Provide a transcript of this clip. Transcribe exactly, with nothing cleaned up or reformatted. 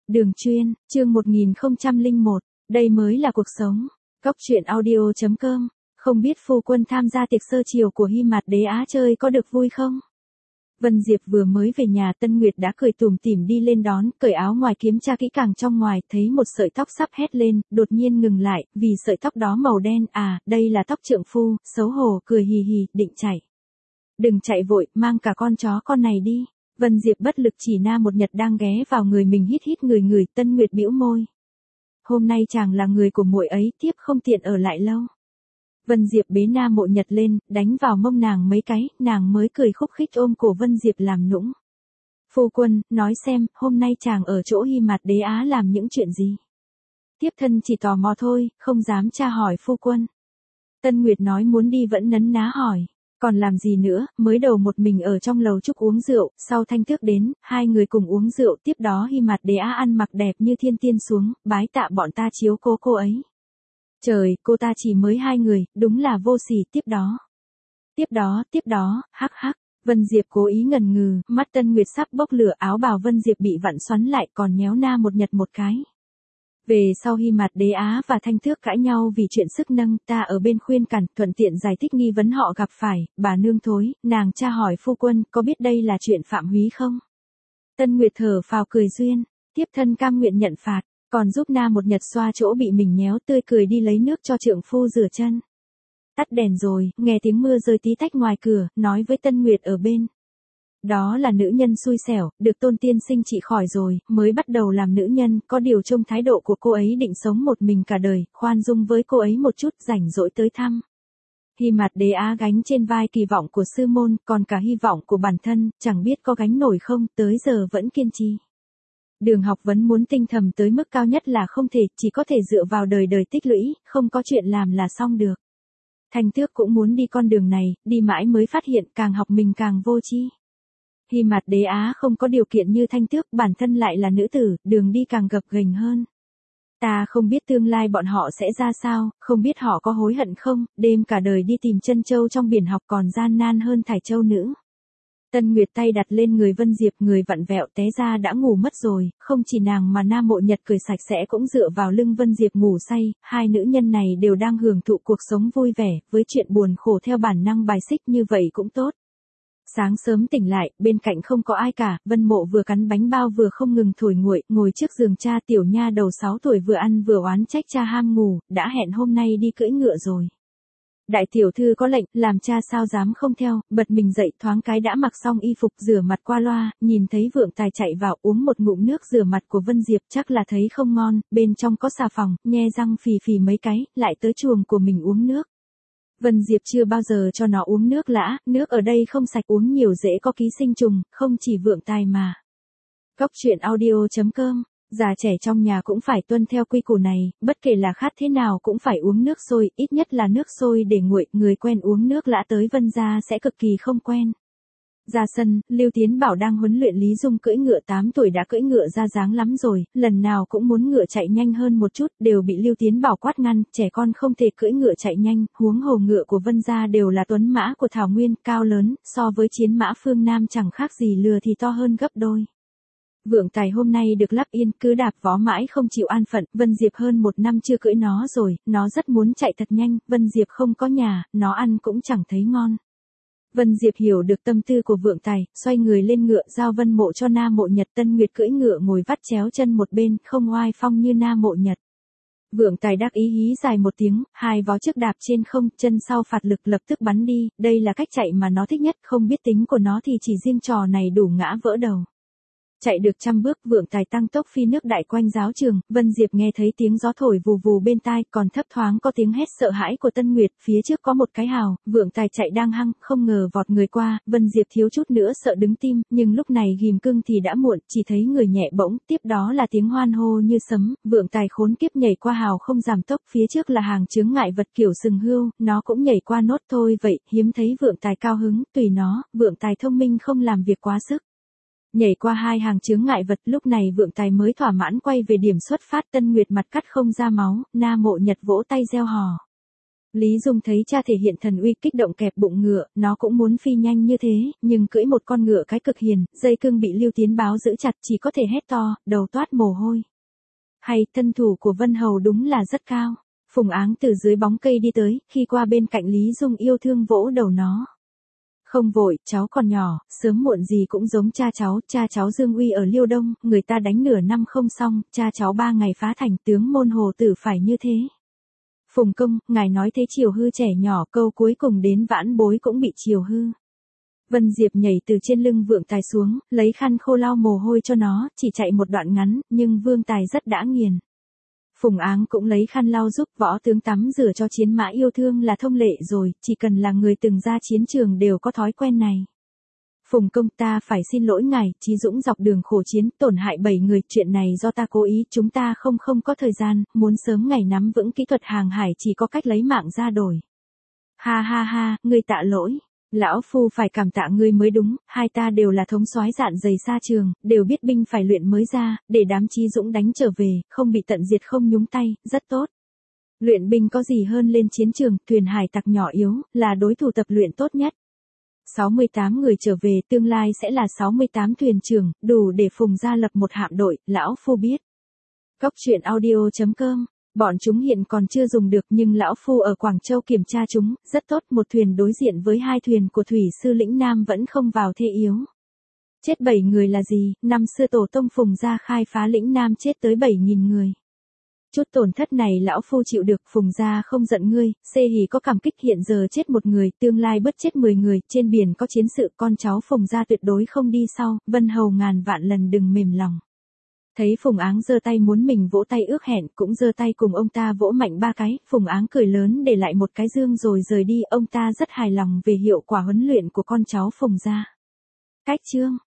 Đường chuyên, chương một nghìn không trăm lẻ một, đây mới là cuộc sống. Cóc truyện audio chấm com, không biết phu quân tham gia tiệc sơ chiều của Hy Mạt Đế Á chơi có được vui không? Vân Diệp vừa mới về nhà, Tân Nguyệt đã cười tủm tỉm đi lên đón, cởi áo ngoài kiểm tra kỹ càng trong ngoài, thấy một sợi tóc sắp hét lên, đột nhiên ngừng lại, vì sợi tóc đó màu đen. À, đây là tóc trượng phu. Xấu hổ cười hì hì, định chạy. Đừng chạy vội, mang cả con chó con này đi. Vân Diệp bất lực chỉ Na Một Nhật đang ghé vào người mình hít hít người người. Tân Nguyệt bĩu môi. Hôm nay chàng là người của muội ấy, tiếp không tiện ở lại lâu. Vân Diệp bế Na Một Nhật lên, đánh vào mông nàng mấy cái, nàng mới cười khúc khích ôm cổ Vân Diệp làm nũng. Phu quân, nói xem, hôm nay chàng ở chỗ Hy Mạt Đế Á làm những chuyện gì? Tiếp thân chỉ tò mò thôi, không dám tra hỏi phu quân. Tân Nguyệt nói muốn đi vẫn nấn ná hỏi. Còn làm gì nữa, mới đầu một mình ở trong lầu trúc uống rượu, sau Thanh Tước đến, hai người cùng uống rượu, tiếp đó Hy Mạt Đế Á ăn mặc đẹp như thiên tiên xuống, bái tạ bọn ta chiếu cố cô ấy. Trời, cô ta chỉ mới hai người, đúng là vô sỉ. Tiếp đó, tiếp đó, tiếp đó, hắc hắc. Vân Diệp cố ý ngần ngừ, mắt Tân Nguyệt sắp bốc lửa, áo bào Vân Diệp bị vặn xoắn lại, còn nhéo Na Một Nhật một cái. Về sau Hy Mạt Đế Á và Thanh Tước cãi nhau vì chuyện sức nâng, ta ở bên khuyên cản, thuận tiện giải thích nghi vấn họ gặp phải. Bà nương thối, nàng tra hỏi phu quân, có biết đây là chuyện phạm húy không? Tân Nguyệt thở phào cười duyên, tiếp thân cam nguyện nhận phạt, còn giúp Na Một Nhật xoa chỗ bị mình nhéo, tươi cười đi lấy nước cho trượng phu rửa chân. Tắt đèn rồi, nghe tiếng mưa rơi tí tách ngoài cửa, nói với Tân Nguyệt ở bên. Đó là nữ nhân xui xẻo, được Tôn tiên sinh trị khỏi rồi, mới bắt đầu làm nữ nhân, có điều trông thái độ của cô ấy định sống một mình cả đời, khoan dung với cô ấy một chút, rảnh rỗi tới thăm. Hy Mạt Đế Á gánh trên vai kỳ vọng của sư môn, còn cả hy vọng của bản thân, chẳng biết có gánh nổi không, tới giờ vẫn kiên trì. Đường học vấn muốn tinh thầm tới mức cao nhất là không thể, chỉ có thể dựa vào đời đời tích lũy, không có chuyện làm là xong được. Thanh Tước cũng muốn đi con đường này, đi mãi mới phát hiện càng học mình càng vô tri. Hy Mạt Đế Á không có điều kiện như Thanh Tước, bản thân lại là nữ tử, đường đi càng gập ghềnh hơn. Ta không biết tương lai bọn họ sẽ ra sao, không biết họ có hối hận không, đêm cả đời đi tìm chân châu trong biển học còn gian nan hơn thải châu nữ. Tân Nguyệt tay đặt lên người Vân Diệp, người vặn vẹo té ra đã ngủ mất rồi, không chỉ nàng mà Na Một Nhật cười sạch sẽ cũng dựa vào lưng Vân Diệp ngủ say, hai nữ nhân này đều đang hưởng thụ cuộc sống vui vẻ, với chuyện buồn khổ theo bản năng bài xích như vậy cũng tốt. Sáng sớm tỉnh lại, bên cạnh không có ai cả, Vân Mộ vừa cắn bánh bao vừa không ngừng thổi nguội, ngồi trước giường cha. Tiểu nha đầu sáu tuổi vừa ăn vừa oán trách cha ham ngủ, đã hẹn hôm nay đi cưỡi ngựa rồi. Đại tiểu thư có lệnh, làm cha sao dám không theo, bật mình dậy thoáng cái đã mặc xong y phục rửa mặt qua loa, nhìn thấy Vượng Tài chạy vào uống một ngụm nước rửa mặt của Vân Diệp chắc là thấy không ngon, bên trong có xà phòng, nhe răng phì phì mấy cái, lại tới chuồng của mình uống nước. Vân Diệp chưa bao giờ cho nó uống nước lã, nước ở đây không sạch, uống nhiều dễ có ký sinh trùng, không chỉ Vượng Tài mà. Cóc truyện audio chấm com, già trẻ trong nhà cũng phải tuân theo quy củ này, bất kể là khát thế nào cũng phải uống nước sôi, ít nhất là nước sôi để nguội, người quen uống nước lã tới Vân gia sẽ cực kỳ không quen. Ra sân, Lưu Tiến Bảo đang huấn luyện Lý Dung cưỡi ngựa, tám tuổi đã cưỡi ngựa ra dáng lắm rồi, lần nào cũng muốn ngựa chạy nhanh hơn một chút, đều bị Lưu Tiến Bảo quát ngăn, trẻ con không thể cưỡi ngựa chạy nhanh, huống hồ ngựa của Vân gia đều là tuấn mã của Thảo Nguyên, cao lớn, so với chiến mã phương Nam chẳng khác gì, lừa thì to hơn gấp đôi. Vượng Tài hôm nay được lắp yên, cứ đạp vó mãi không chịu an phận, Vân Diệp hơn một năm chưa cưỡi nó rồi, nó rất muốn chạy thật nhanh, Vân Diệp không có nhà, nó ăn cũng chẳng thấy ngon. Vân Diệp hiểu được tâm tư của Vượng Tài, xoay người lên ngựa, giao Vân Mộ cho Na Một Nhật. Tân Nguyệt cưỡi ngựa ngồi vắt chéo chân một bên, không oai phong như Na Một Nhật. Vượng Tài đắc ý hí dài một tiếng, hai vó trước đạp trên không, chân sau phạt lực lập tức bắn đi, đây là cách chạy mà nó thích nhất, không biết tính của nó thì chỉ riêng trò này đủ ngã vỡ đầu. Chạy được trăm bước, Vượng Tài tăng tốc phi nước đại quanh giáo trường, Vân Diệp nghe thấy tiếng gió thổi vù vù bên tai, còn thấp thoáng có tiếng hét sợ hãi của Tân Nguyệt, phía trước có một cái hào, Vượng Tài chạy đang hăng, không ngờ vọt người qua, Vân Diệp thiếu chút nữa sợ đứng tim, nhưng lúc này ghim cưng thì đã muộn, chỉ thấy người nhẹ bỗng, tiếp đó là tiếng hoan hô như sấm, Vượng Tài khốn kiếp nhảy qua hào không giảm tốc, phía trước là hàng chướng ngại vật kiểu sừng hươu, nó cũng nhảy qua nốt thôi vậy, hiếm thấy Vượng Tài cao hứng, tùy nó, Vượng Tài thông minh không làm việc quá sức. Nhảy qua hai hàng chướng ngại vật, lúc này Vượng Tài mới thỏa mãn quay về điểm xuất phát. Tân Nguyệt mặt cắt không ra máu, Na Một Nhật vỗ tay reo hò. Lý Dung thấy cha thể hiện thần uy kích động kẹp bụng ngựa, nó cũng muốn phi nhanh như thế, nhưng cưỡi một con ngựa cái cực hiền, dây cương bị Lưu Tiến Báo giữ chặt chỉ có thể hét to, đầu toát mồ hôi. Hay, thân thủ của Vân Hầu đúng là rất cao. Phùng Áng từ dưới bóng cây đi tới, khi qua bên cạnh Lý Dung yêu thương vỗ đầu nó. Không vội, cháu còn nhỏ, sớm muộn gì cũng giống cha cháu, cha cháu Dương Uy ở Liêu Đông, người ta đánh nửa năm không xong, cha cháu ba ngày phá thành, tướng môn hồ tử phải như thế. Phùng công, ngài nói thế chiều hư trẻ nhỏ, câu cuối cùng đến vãn bối cũng bị chiều hư. Vân Diệp nhảy từ trên lưng Vượng Tài xuống, lấy khăn khô lau mồ hôi cho nó, chỉ chạy một đoạn ngắn, nhưng Vương Tài rất đã nghiền. Phùng Áng cũng lấy khăn lau giúp võ tướng tắm rửa cho chiến mã yêu thương là thông lệ rồi, chỉ cần là người từng ra chiến trường đều có thói quen này. Phùng công, ta phải xin lỗi ngài, Chí Dũng dọc đường khổ chiến, tổn hại bảy người, chuyện này do ta cố ý, chúng ta không không có thời gian, muốn sớm ngày nắm vững kỹ thuật hàng hải chỉ có cách lấy mạng ra đổi. Ha ha ha, ngươi tạ lỗi. Lão phu phải cảm tạ ngươi mới đúng, hai ta đều là thống soái dạn dày xa trường, đều biết binh phải luyện mới ra, để đám Chí Dũng đánh trở về, không bị tận diệt không nhúng tay, rất tốt. Luyện binh có gì hơn lên chiến trường, thuyền hải tặc nhỏ yếu, là đối thủ tập luyện tốt nhất. sáu mươi tám người trở về tương lai sẽ là sáu mươi tám thuyền trưởng, đủ để Phùng gia lập một hạm đội, lão phu biết. Cốc truyện audio chấm com, bọn chúng hiện còn chưa dùng được nhưng lão phu ở Quảng Châu kiểm tra chúng, rất tốt, một thuyền đối diện với hai thuyền của thủy sư lĩnh Nam vẫn không vào thế yếu. Chết bảy người là gì, năm xưa tổ tông Phùng gia khai phá lĩnh Nam chết tới bảy nghìn người. Chút tổn thất này lão phu chịu được, Phùng gia không giận ngươi, xê hỉ có cảm kích, hiện giờ chết một người, tương lai bớt chết mười người, trên biển có chiến sự, con cháu Phùng gia tuyệt đối không đi sau, Vân Hầu ngàn vạn lần đừng mềm lòng. Thấy Phùng Áng giơ tay muốn mình vỗ tay ước hẹn, cũng giơ tay cùng ông ta vỗ mạnh ba cái, Phùng Áng cười lớn để lại một cái dương rồi rời đi, ông ta rất hài lòng về hiệu quả huấn luyện của con cháu Phùng gia. Cách chương